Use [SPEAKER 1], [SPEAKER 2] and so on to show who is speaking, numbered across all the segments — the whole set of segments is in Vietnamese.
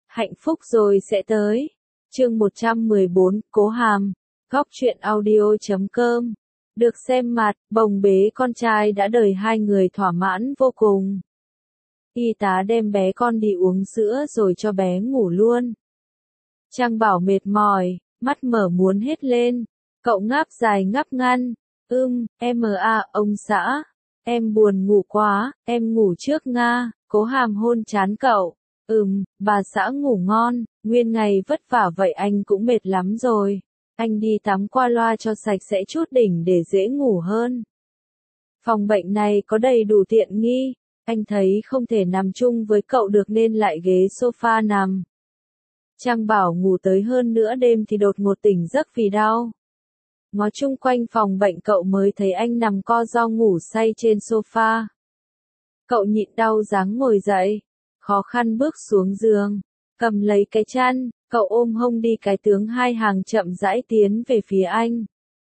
[SPEAKER 1] Hạnh phúc rồi sẽ tới. Chương 114, Cố Hàm. Góc truyện audio.com. Được xem mặt, bồng bế con trai đã đời hai người thỏa mãn vô cùng. Y tá đem bé con đi uống sữa rồi cho bé ngủ luôn. Trang Bảo mệt mỏi, mắt mở muốn hết lên. Cậu ngáp dài ngáp ngăn. Ông xã. Em buồn ngủ quá, em ngủ trước Nga. Cố Hàm hôn trán cậu. Bà xã ngủ ngon, nguyên ngày vất vả vậy anh cũng mệt lắm rồi. Anh đi tắm qua loa cho sạch sẽ chút đỉnh để dễ ngủ hơn. Phòng bệnh này có đầy đủ tiện nghi, anh thấy không thể nằm chung với cậu được nên lại ghế sofa nằm. Trang Bảo ngủ tới hơn nửa đêm thì đột ngột tỉnh giấc vì đau. Ngó chung quanh phòng bệnh cậu mới thấy anh nằm co ro ngủ say trên sofa. Cậu nhịn đau dáng ngồi dậy, khó khăn bước xuống giường, cầm lấy cái chăn, cậu ôm hông đi cái tướng hai hàng chậm rãi tiến về phía anh.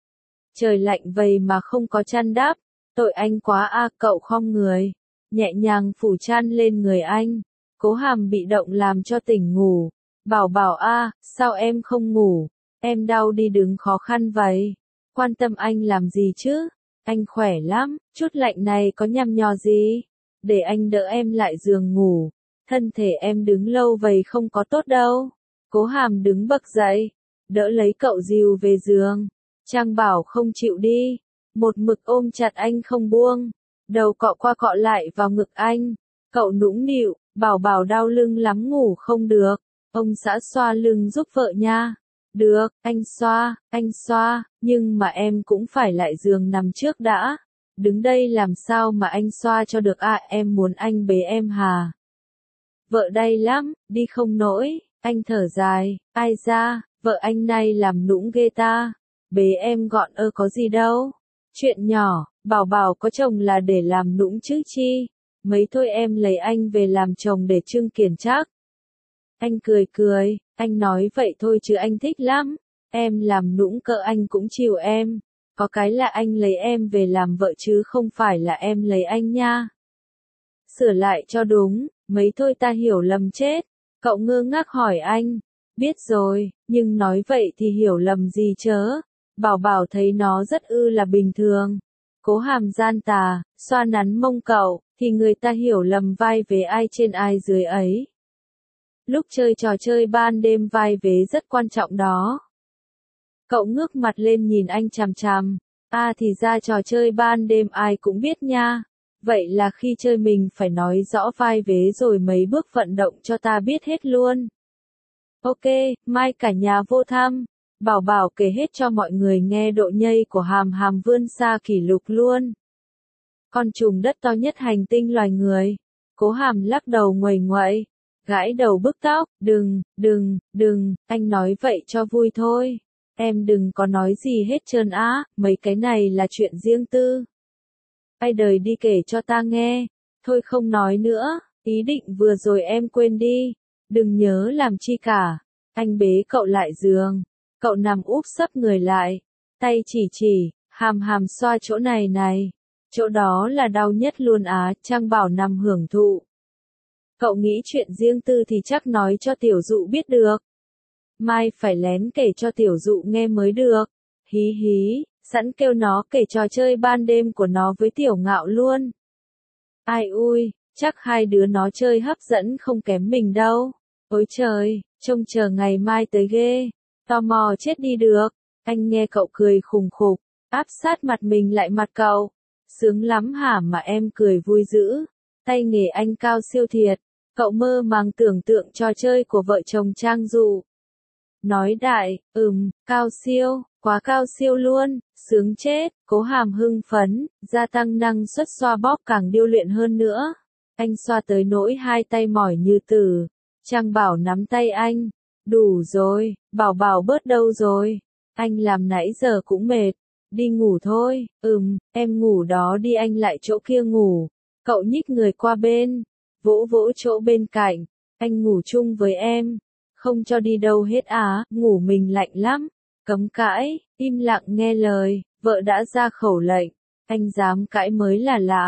[SPEAKER 1] Trời lạnh vậy mà không có chăn đắp, tội anh quá a. Cậu khom người, nhẹ nhàng phủ chăn lên người anh. Cố Hàm bị động làm cho tỉnh ngủ. Bảo Bảo a, sao em không ngủ? Em đau đi đứng khó khăn vậy. Quan tâm anh làm gì chứ? Anh khỏe lắm, chút lạnh này có nhằm nhò gì? Để anh đỡ em lại giường ngủ. Thân thể em đứng lâu vậy không có tốt đâu. Cố Hàm đứng bật dậy, đỡ lấy cậu dìu về giường. Trang Bảo không chịu đi, một mực ôm chặt anh không buông, đầu cọ qua cọ lại vào ngực anh. Cậu nũng nịu, Bảo Bảo đau lưng lắm ngủ không được. Ông xã xoa lưng giúp vợ nha. Được, anh xoa, nhưng mà em cũng phải lại giường nằm trước đã. Đứng đây làm sao mà anh xoa cho được à, em muốn anh bế em hà. Vợ đay lắm, đi không nổi. Anh thở dài, ai ra, vợ anh này làm nũng ghê ta. Bế em gọn có gì đâu. Chuyện nhỏ, Bảo Bảo có chồng là để làm nũng chứ chi. Mấy thôi em lấy anh về làm chồng để trưng kiển chắc. Anh cười, anh nói vậy thôi chứ anh thích lắm. Em làm nũng cỡ anh cũng chiều em. Có cái là anh lấy em về làm vợ chứ không phải là em lấy anh nha. Sửa lại cho đúng, mấy thôi ta hiểu lầm chết. Cậu ngơ ngác hỏi anh. Biết rồi, nhưng nói vậy thì hiểu lầm gì chớ. Bảo Bảo thấy nó rất là bình thường. Cố Hàm gian tà, xoa nắn mông cậu, thì người ta hiểu lầm vai vế ai trên ai dưới ấy. Lúc chơi trò chơi ban đêm vai vế rất quan trọng đó. Cậu ngước mặt lên nhìn anh chằm chằm. Thì ra trò chơi ban đêm ai cũng biết nha. Vậy là khi chơi mình phải nói rõ vai vế rồi mấy bước vận động cho ta biết hết luôn. Ok, mai cả nhà vô thăm. Bảo Bảo kể hết cho mọi người nghe độ nhây của Hàm Hàm vươn xa kỷ lục luôn. Con trùng đất to nhất hành tinh loài người. Cố Hàm lắc đầu nguầy nguậy, gãi đầu bứt tóc. Đừng, anh nói vậy cho vui thôi. Em đừng có nói gì hết trơn á, mấy cái này là chuyện riêng tư. Ai đời đi kể cho ta nghe. Thôi không nói nữa, ý định vừa rồi em quên đi. Đừng nhớ làm chi cả. Anh bế cậu lại giường. Cậu nằm úp sấp người lại. Tay chỉ, Hàm Hàm xoa chỗ này. Chỗ đó là đau nhất luôn á. Trang Bảo nằm hưởng thụ. Cậu nghĩ chuyện riêng tư thì chắc nói cho tiểu dụ biết được. Mai phải lén kể cho tiểu dụ nghe mới được. Hí, sẵn kêu nó kể trò chơi ban đêm của nó với tiểu ngạo luôn. Ai ui, chắc hai đứa nó chơi hấp dẫn không kém mình đâu. Ôi trời, trông chờ ngày mai tới ghê. Tò mò chết đi được. Anh nghe cậu cười khùng khục, áp sát mặt mình lại mặt cậu. Sướng lắm hả mà em cười vui dữ. Tay nghề anh cao siêu thiệt. Cậu mơ màng tưởng tượng trò chơi của vợ chồng Trang Dụ. Nói đại, cao siêu, quá cao siêu luôn, sướng chết. Cố Hàm hưng phấn, gia tăng năng suất xoa bóp càng điêu luyện hơn nữa. Anh xoa tới nỗi hai tay mỏi như tử. Trang Bảo nắm tay anh. Đủ rồi, Bảo Bảo bớt đâu rồi. Anh làm nãy giờ cũng mệt. Đi ngủ thôi. Em ngủ đó đi, anh lại chỗ kia ngủ. Cậu nhích người qua bên, vỗ chỗ bên cạnh. Anh ngủ chung với em. Không cho đi đâu hết á, ngủ mình lạnh lắm. Cấm cãi, im lặng nghe lời, vợ đã ra khẩu lệnh. Anh dám cãi mới là lạ.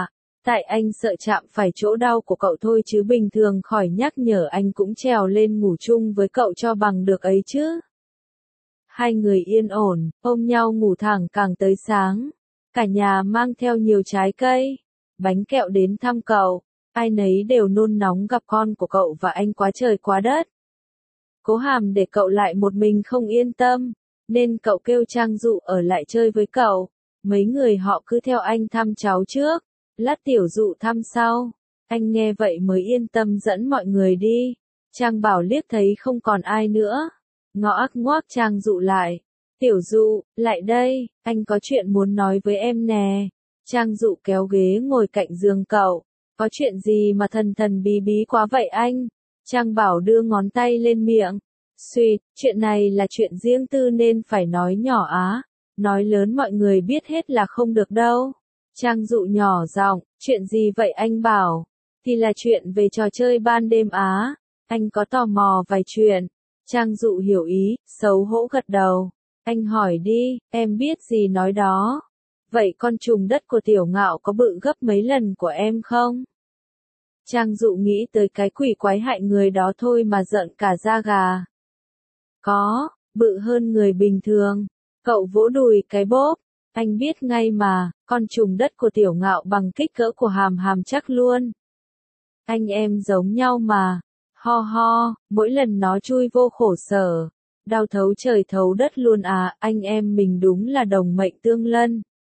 [SPEAKER 1] Tại anh sợ chạm phải chỗ đau của cậu thôi chứ bình thường khỏi nhắc nhở anh cũng trèo lên ngủ chung với cậu cho bằng được ấy chứ. Hai người yên ổn, ôm nhau ngủ thẳng càng tới sáng. Cả nhà mang theo nhiều trái cây, bánh kẹo đến thăm cậu. Ai nấy đều nôn nóng gặp con của cậu và anh quá trời quá đất. Cố Hàm để cậu lại một mình không yên tâm, nên cậu kêu Trang Dụ ở lại chơi với cậu. Mấy người họ cứ theo anh thăm cháu trước, lát Tiểu Dụ thăm sau. Anh nghe vậy mới yên tâm dẫn mọi người đi. Trang Bảo liếc thấy không còn ai nữa, ngó ngoác Trang Dụ lại. Tiểu Dụ, lại đây, anh có chuyện muốn nói với em nè. Trang Dụ kéo ghế ngồi cạnh giường cậu. Có chuyện gì mà thần thần bí bí quá vậy anh? Trang Bảo đưa ngón tay lên miệng. Xuyệt, chuyện này là chuyện riêng tư nên phải nói nhỏ á. Nói lớn mọi người biết hết là không được đâu. Trang Dụ nhỏ giọng, chuyện gì vậy anh Bảo? Thì là chuyện về trò chơi ban đêm á. Anh có tò mò vài chuyện. Trang Dụ hiểu ý, xấu hổ gật đầu. Anh hỏi đi, em biết gì nói đó. Vậy con trùng đất của Tiểu Ngạo có bự gấp mấy lần của em không? Trang Dụ nghĩ tới cái quỷ quái hại người đó thôi mà giận cả da gà. Có, bự hơn người bình thường. Cậu vỗ đùi cái bóp. Anh biết ngay mà, con trùng đất của Tiểu Ngạo bằng kích cỡ của Hàm Hàm chắc luôn. Anh em giống nhau mà. Ho ho, mỗi lần nó chui vô khổ sở. Đau thấu trời thấu đất luôn à, anh em mình đúng là đồng mệnh tương lân.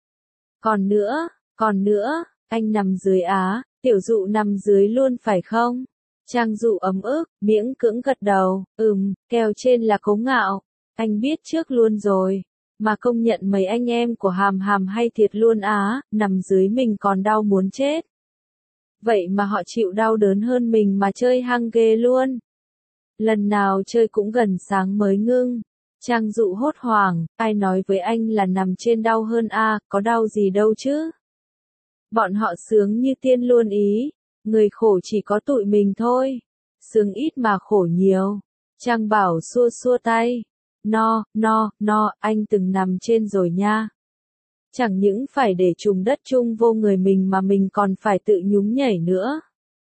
[SPEAKER 1] Còn nữa, anh nằm dưới á, Tiểu Dụ nằm dưới luôn phải không? Trang Dụ ấm ức, miễn cưỡng gật đầu, kèo trên là Cố Ngạo. Anh biết trước luôn rồi. Mà công nhận mấy anh em của Hàm Hàm hay thiệt luôn á, nằm dưới mình còn đau muốn chết. Vậy mà họ chịu đau đớn hơn mình mà chơi hăng ghê luôn. Lần nào chơi cũng gần sáng mới ngưng. Trang Dụ hốt hoảng, ai nói với anh là nằm trên đau hơn a, có đau gì đâu chứ. Bọn họ sướng như tiên luôn ý, người khổ chỉ có tụi mình thôi. Sướng ít mà khổ nhiều. Trang Bảo xua xua tay. No, anh từng nằm trên rồi nha. Chẳng những phải để trùng đất chung vô người mình mà mình còn phải tự nhúng nhảy nữa.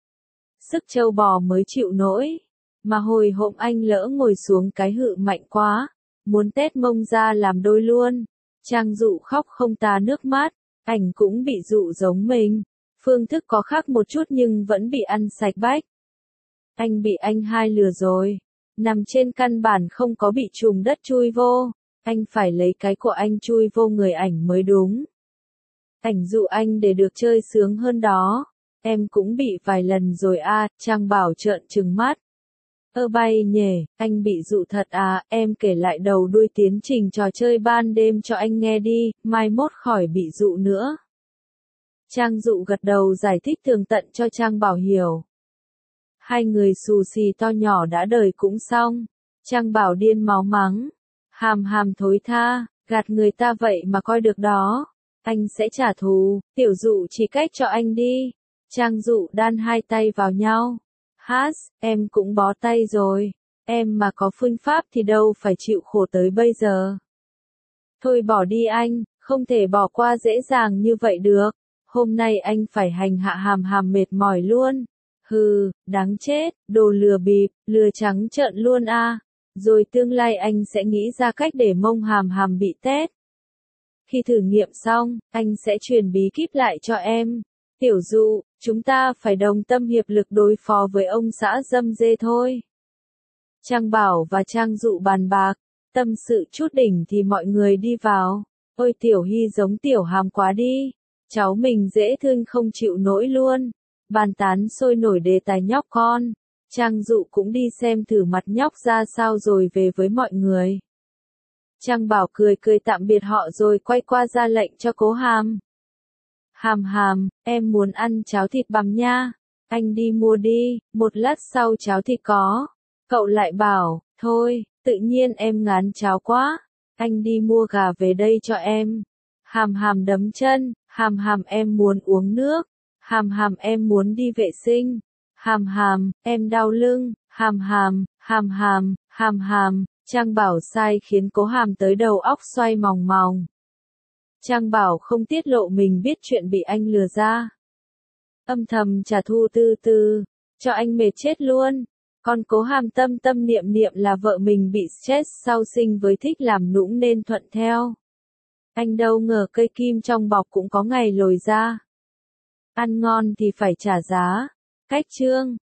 [SPEAKER 1] Sức trâu bò mới chịu nổi. Mà hồi hộp anh lỡ ngồi xuống cái hự mạnh quá, muốn tét mông ra làm đôi luôn. Trang Dụ khóc không tà nước mắt, ảnh cũng bị dụ giống mình. Phương thức có khác một chút nhưng vẫn bị ăn sạch bách. Anh bị anh hai lừa rồi. Nằm trên căn bản không có bị trùng đất chui vô. Anh phải lấy cái của anh chui vô người ảnh mới đúng. Ảnh dụ anh để được chơi sướng hơn đó. Em cũng bị vài lần rồi a, Trang Bảo trợn trừng mắt. Bay nhề, anh bị dụ thật à, em kể lại đầu đuôi tiến trình trò chơi ban đêm cho anh nghe đi, mai mốt khỏi bị dụ nữa. Trang Dụ gật đầu giải thích tường tận cho Trang Bảo hiểu. Hai người xù xì to nhỏ đã đời cũng xong. Trang Bảo điên máu mắng. Hàm Hàm thối tha, gạt người ta vậy mà coi được đó. Anh sẽ trả thù, Tiểu Dụ chỉ cách cho anh đi. Trang Dụ đan hai tay vào nhau. Em cũng bó tay rồi. Em mà có phương pháp thì đâu phải chịu khổ tới bây giờ. Thôi bỏ đi anh, không thể bỏ qua dễ dàng như vậy được. Hôm nay anh phải hành hạ Hàm Hàm mệt mỏi luôn. Hừ, đáng chết, đồ lừa bịp, lừa trắng trợn luôn a. Rồi tương lai anh sẽ nghĩ ra cách để mông Hàm Hàm bị tét. Khi thử nghiệm xong, anh sẽ truyền bí kíp lại cho em. Tiểu Dụ, chúng ta phải đồng tâm hiệp lực đối phó với ông xã dâm dê thôi. Trang Bảo và Trang Dụ bàn bạc, tâm sự chút đỉnh thì mọi người đi vào. Ôi Tiểu Hy giống Tiểu Hàm quá đi. Cháu mình dễ thương không chịu nổi luôn. Bàn tán sôi nổi đề tài nhóc con. Trang Dụ cũng đi xem thử mặt nhóc ra sao rồi về với mọi người. Trang Bảo cười tạm biệt họ rồi quay qua ra lệnh cho Cố Hàm. Hàm Hàm, em muốn ăn cháo thịt bằm nha. Anh đi mua đi, một lát sau cháo thịt có. Cậu lại bảo, thôi, tự nhiên em ngán cháo quá. Anh đi mua gà về đây cho em. Hàm Hàm đấm chân, Hàm Hàm em muốn uống nước. Hàm Hàm em muốn đi vệ sinh. Hàm Hàm, em đau lưng. Hàm Hàm. Trang Bảo sai khiến Cố Hàm tới đầu óc xoay mòng mòng. Trang Bảo không tiết lộ mình biết chuyện bị anh lừa ra. âm thầm trả thù từ từ, cho anh mệt chết luôn. Còn Cố Hàm tâm tâm niệm niệm là vợ mình bị stress sau sinh với thích làm nũng nên thuận theo. Anh đâu ngờ cây kim trong bọc cũng có ngày lồi ra. Ăn ngon thì phải trả giá. Cách chương